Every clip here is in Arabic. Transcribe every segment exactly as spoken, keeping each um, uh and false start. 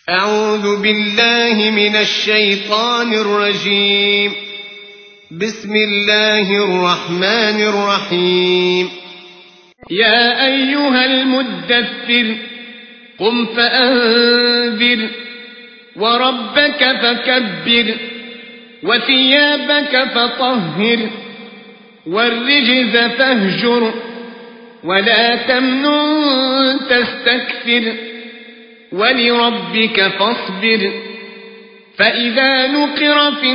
أعوذ بالله من الشيطان الرجيم. بسم الله الرحمن الرحيم. يا أيها المدثر قم فأنذر وربك فكبر وثيابك فطهر والرجز فاهجر ولا تمنن تستكثر ولربك فاصبر فإذا نقر في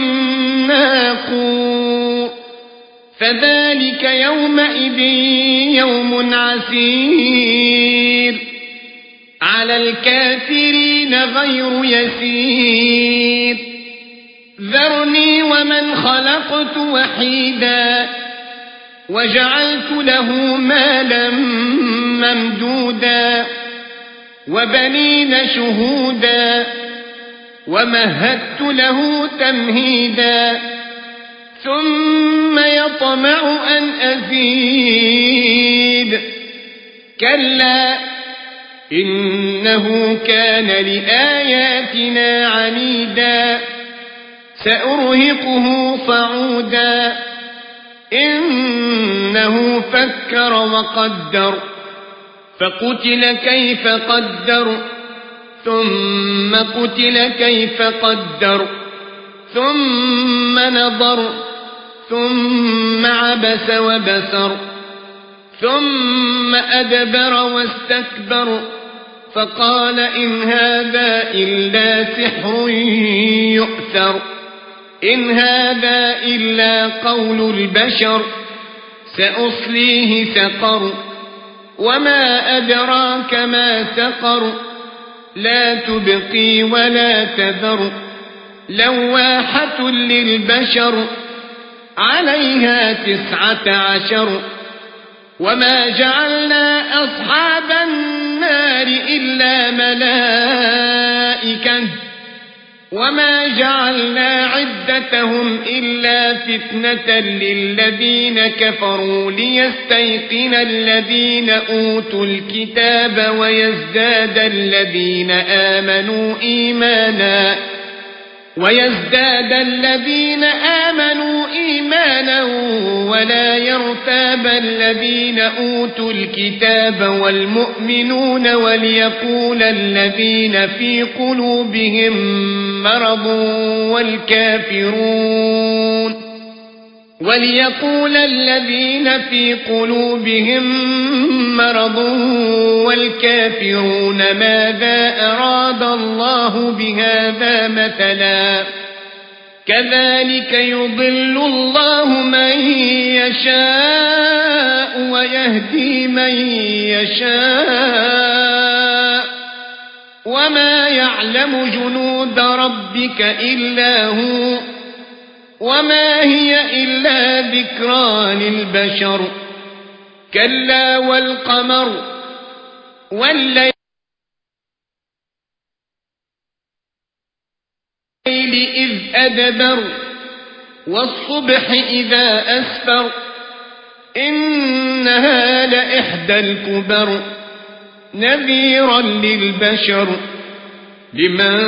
الناقور فذلك يومئذ يوم عسير على الكافرين غير يسير ذرني ومن خلقت وحيدا وجعلت له مالا ممدودا وبنين شهودا ومهدت له تمهيدا ثم يطمع أن أزيد كلا إنه كان لآياتنا عنيدا سأرهقه صعودا إنه فكر وقدر فقتل كيف قدر ثم قتل كيف قدر ثم نظر ثم عبس وبسر ثم أدبر واستكبر فقال إن هذا إلا سحر يؤثر إن هذا إلا قول البشر سأصليه سقر وما أدراك ما سقر لا تبقي ولا تذر لواحة للبشر عليها تسعة عشر وما جعلنا أصحاب النار إلا ملائكة وما جعلنا عدتهم إلا فتنة للذين كفروا ليستيقن الذين أوتوا الكتاب ويزداد الذين آمنوا إيمانا ويزداد الذين آمنوا إيمانا ولا يرتاب الذين أوتوا الكتاب والمؤمنون وليقول الذين في قلوبهم مرض والكافرون وليقول الذين في قلوبهم مرض والكافرون ماذا أراد الله بهذا مثلا كذلك يضل الله من يشاء ويهدي من يشاء وما يعلم جنود ربك إلا هو وما هي إلا ذكرى للبشر كلا والقمر والليل إذ أدبر والصبح إذا أسفر إنها لإحدى الكبر نذيرا للبشر لمن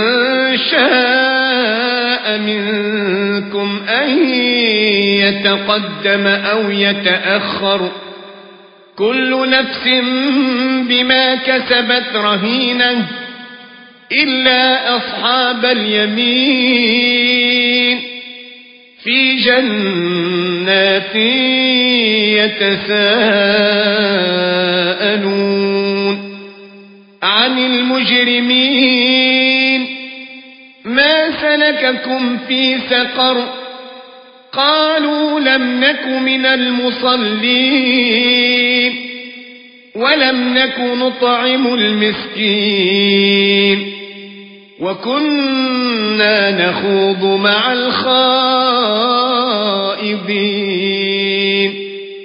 شاء منكم أن يتقدم أو يتأخر كل نفس بما كسبت رهينة إلا أصحاب اليمين في جنات يتساءلون عن المجرمين ما سلككم في سقر قالوا لم نك من المصلين ولم نك نطعم المسكين وكنا نخوض مع الخائضين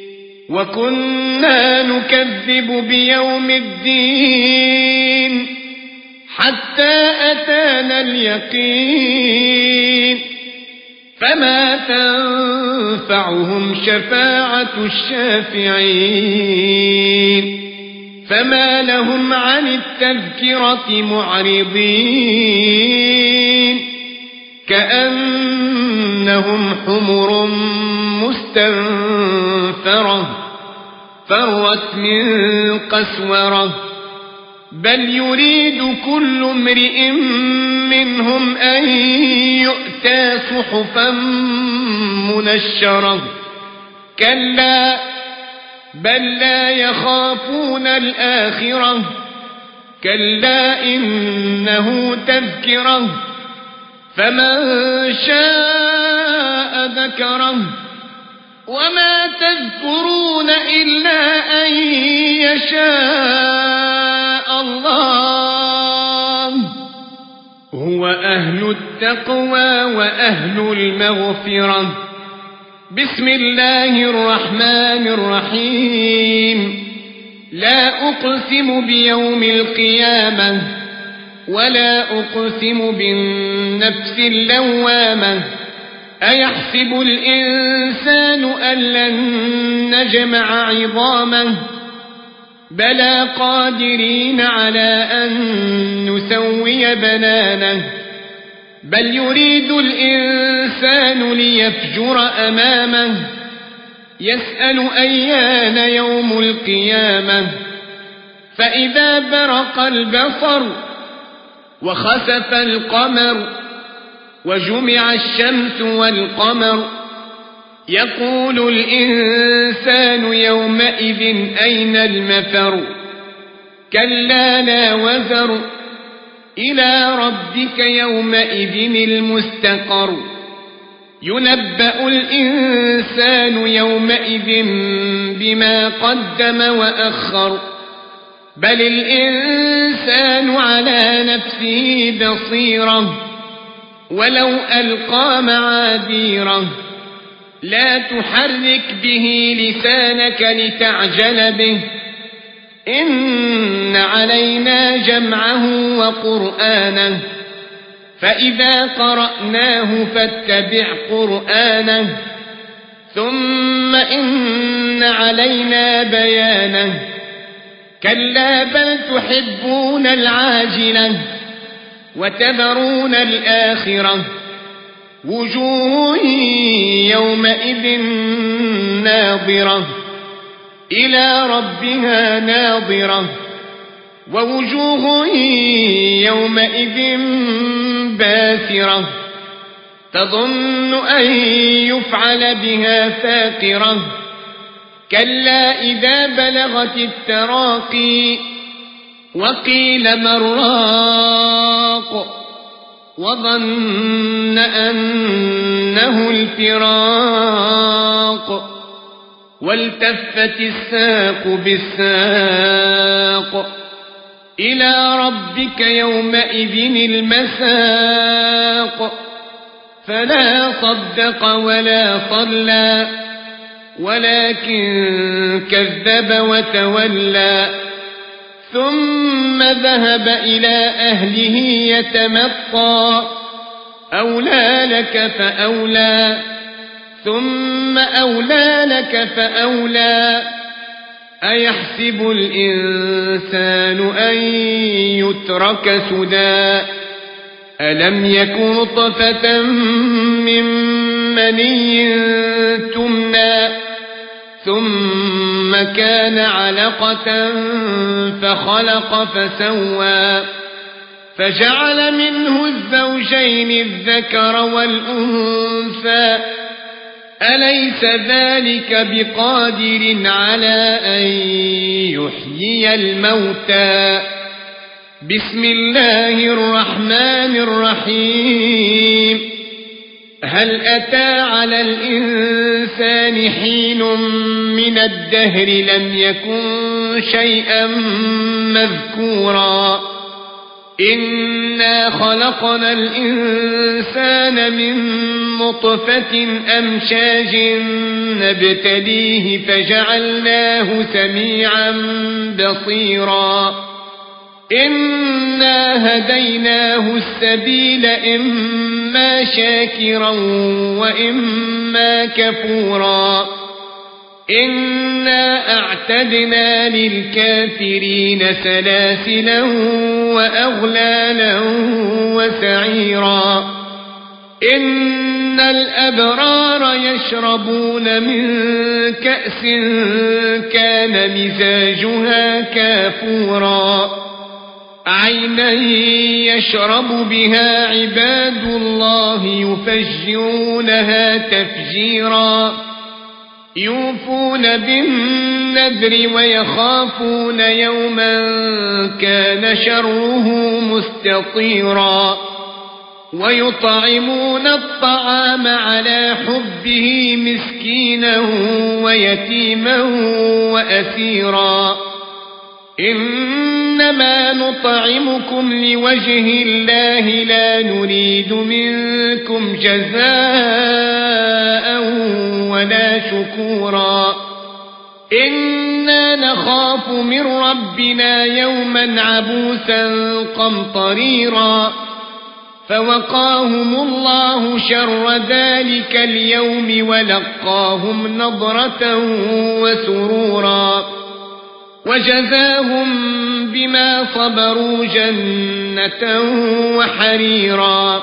وكنا نكذب بيوم الدين حتى أتانا اليقين فما تنفعهم شفاعة الشافعين فما لهم عن التذكرة معرضين كأنهم حمر مستنفرة فرت من قسورة بل يريد كل امرئ منهم أن يؤتى صحفا منشرة كلا بل لا يخافون الآخرة كلا إنه تذكرة فمن شاء ذكره وما تذكرون إلا أن يشاء الله هو أهل التقوى وأهل المغفرة. بسم الله الرحمن الرحيم لا أقسم بيوم القيامة ولا أقسم بالنفس اللوامة أيحسب الإنسان أن لن نجمع عظامه بلى قادرين على أن نسوي بنانه بل يريد الإنسان ليفجر أمامه يسأل أيان يوم القيامة فإذا برق البصر وخسف القمر وجمع الشمس والقمر يقول الإنسان يومئذ أين المفر كلا لا وزر إلى ربك يومئذ المستقر ينبأ الإنسان يومئذ بما قدم وأخر بل الإنسان على نفسه بصيرة ولو ألقى معاذيره لا تحرك به لسانك لتعجل به إن علينا جمعه وقرآنه فإذا قرأناه فاتبع قرآنه ثم إن علينا بيانه كلا بل تحبون العاجلة وتذرون الآخرة وجوه يومئذ ناظرة إلى ربها ناظرة ووجوه يومئذ باسرة تظن أن يفعل بها فاقرة كلا إذا بلغت التراقي وقيل من راق وظن أنه الفراق والتفت الساق بالساق إلى ربك يومئذ المساق فلا صدق ولا صلى ولكن كذب وتولى ثم ذهب إلى أهله يتمطى أولى لك فأولى ثم أولى لك فأولى أيحسب الإنسان أن يترك سدى ألم يكن نطفة من مني تمنى ثم كان علقة فخلق فسوى فجعل منه الزوجين الذكر والأنثى أليس ذلك بقادر على أن يحيي الموتى بسم الله الرحمن الرحيم هل أتى على الإنسان حين من الدهر لم يكن شيئا مذكورا إنا خلقنا الإنسان من نطفة أمشاج نبتليه فجعلناه سميعا بصيرا إنا هديناه السبيل إما شاكرا وإما كفورا إنا أعتدنا للكافرين سلاسلا وأغلالا وسعيرا إن الأبرار يشربون من كأس كان مزاجها كافورا عينا يشرب بها عباد الله يفجرونها تفجيرا يوفون بالنذر ويخافون يوما كان شره مستطيرا ويطعمون الطعام على حبه مسكينا ويتيما وأسيرا إنما نطعمكم لوجه الله لا نريد منكم جزاء ولا شكورا إنا نخاف من ربنا يوما عبوسا قمطريرا فوقاهم الله شر ذلك اليوم ولقاهم نضرة وسرورا وجزاهم بما صبروا جنة وحريرا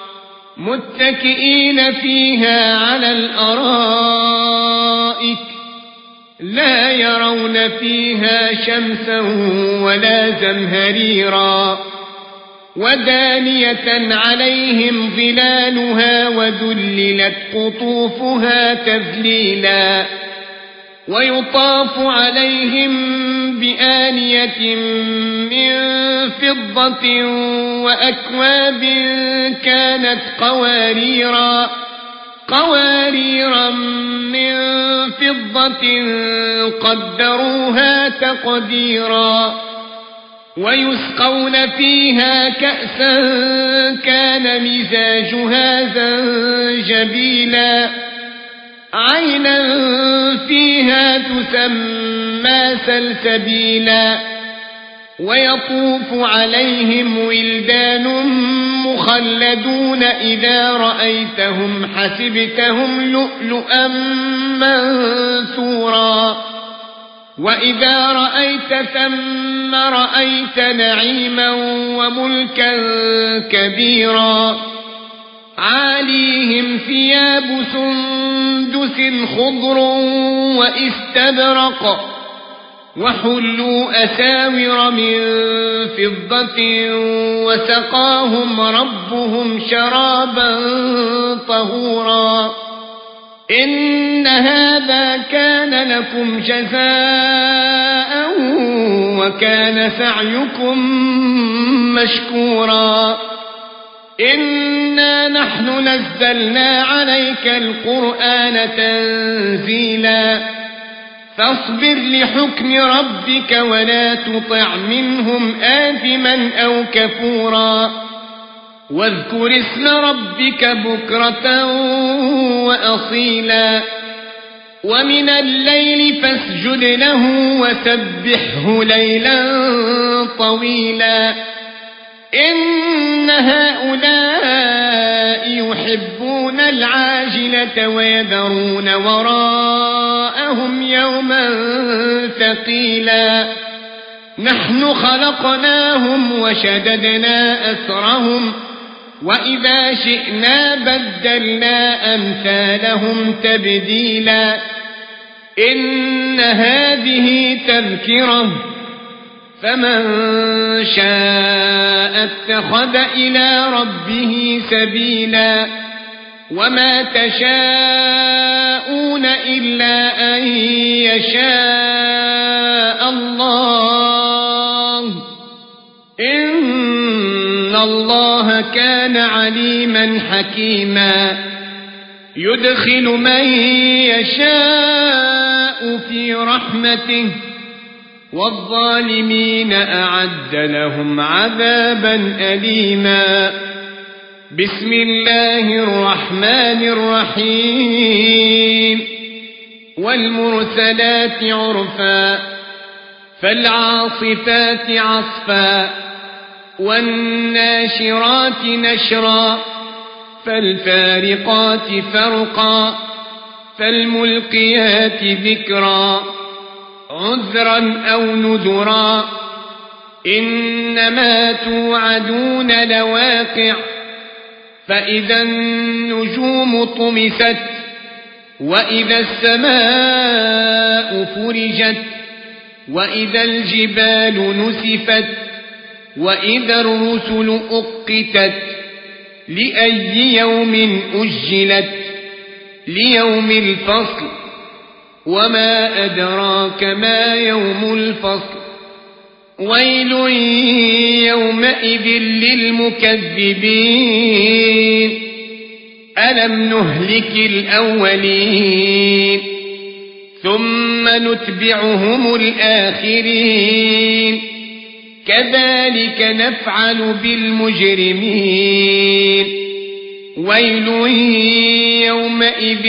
متكئين فيها على الأرائك لا يرون فيها شمسا ولا زمهريرا ودانية عليهم ظلالها وذللت قطوفها تذليلا ويطاف عليهم بآنية من فضة وأكواب كانت قواريرا قواريرا من فضة قدروها تقديرا ويسقون فيها كأسا كان مزاجها زنجبيلا عينا فيها تسمى سلسبيلا ويطوف عليهم ولدان مخلدون إذا رأيتهم حسبتهم لؤلؤا منثورا وإذا رأيت ثم رأيت نعيما وملكا كبيرا عاليهم ثياب سندس خضر واستبرق وحلوا أساور من فضة وسقاهم ربهم شرابا طهورا إن هذا كان لكم جزاء وكان سعيكم مشكورا إنا نحن نزلنا عليك القرآن تنزيلا فاصبر لحكم ربك ولا تطع منهم آثما أو كفورا واذكر اسم ربك بكرة وأصيلا ومن الليل فاسجد له وسبحه ليلا طويلا إن هؤلاء يحبون العاجلة ويذرون وراءهم يوما ثقيلا نحن خلقناهم وشددنا أسرهم وإذا شئنا بدلنا أمثالهم تبديلا إن هذه تذكرة فمن شاء اتخذ إلى ربه سبيلا وما تشاءون إلا أن يشاء الله إن الله كان عليما حكيما يدخل من يشاء في رحمته والظالمين أعد لهم عذابا أليما بسم الله الرحمن الرحيم والمرسلات عرفا فالعاصفات عصفا والناشرات نشرا فالفارقات فرقا فالملقيات ذكرا عذرا أو نذرا إنما توعدون لواقع فإذا النجوم طمست وإذا السماء فرجت وإذا الجبال نسفت وإذا الرسل أقتت لأي يوم أجلت ليوم الفصل وما أدراك ما يوم الفصل ويل يومئذ للمكذبين ألم نهلك الأولين ثم نتبعهم الآخرين كذلك نفعل بالمجرمين ويل يومئذ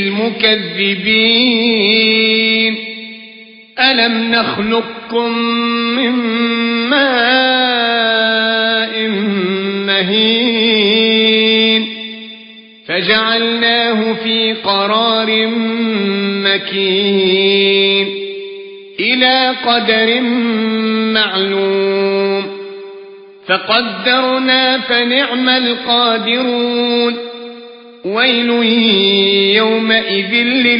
للمكذبين ألم نخلقكم من ماء مهين فجعلناه في قرار مكين إلى قدر معلوم فقدرنا فنعم القادرون ويل يومئذ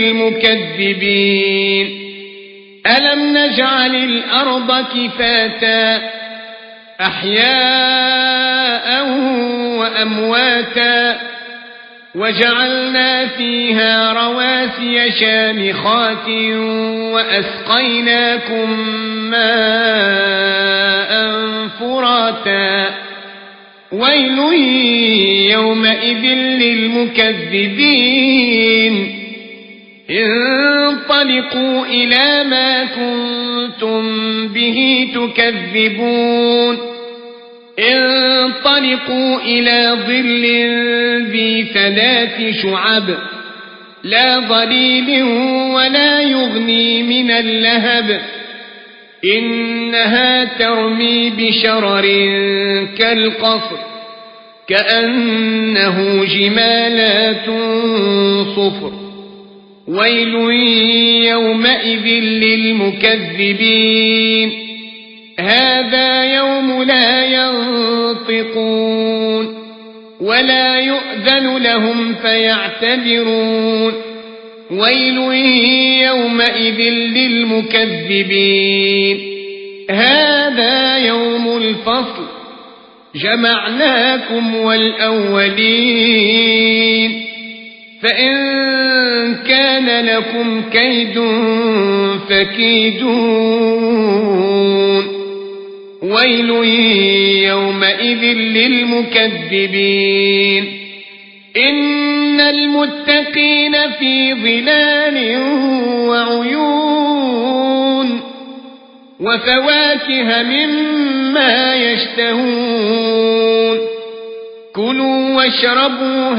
للمكذبين ألم نجعل الأرض كفاتا أحياء وأمواتا وجعلنا فيها رواسي شامخات وأسقيناكم ماء فراتا ويل يومئذ للمكذبين انطلقوا إلى ما كنتم به تكذبون انطلقوا إلى ظل ذي ثلاث شعب لا ظليل ولا يغني من اللهب إنها ترمي بشرر كالقصر كأنه جمالات صفر ويل يومئذ للمكذبين هذا يوم لا ينطقون ولا يؤذن لهم فيعتذرون ويل يومئذ للمكذبين هذا يوم الفصل جمعناكم والأولين فإن كان لكم كيد فكيدون ويل يومئذ للمكذبين إن المتقين في ظلال وعيون وفواكه مما يشتهون كلوا واشربوا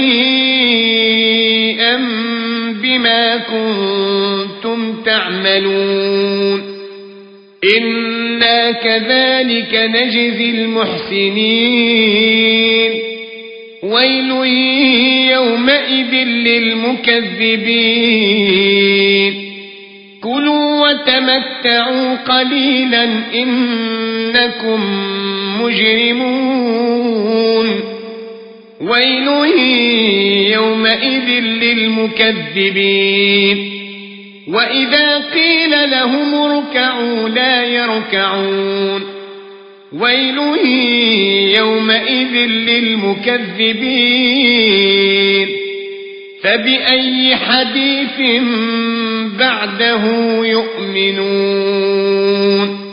هنيئا بما كنتم تعملون إنا كذلك نجزي المحسنين ويل يومئذ للمكذبين كلوا وتمتعوا قليلا إنكم مجرمون ويل يومئذ للمكذبين وإذا قيل لهم اركعوا لا يركعون ويل يومئذ للمكذبين فبأي حديث بعده يؤمنون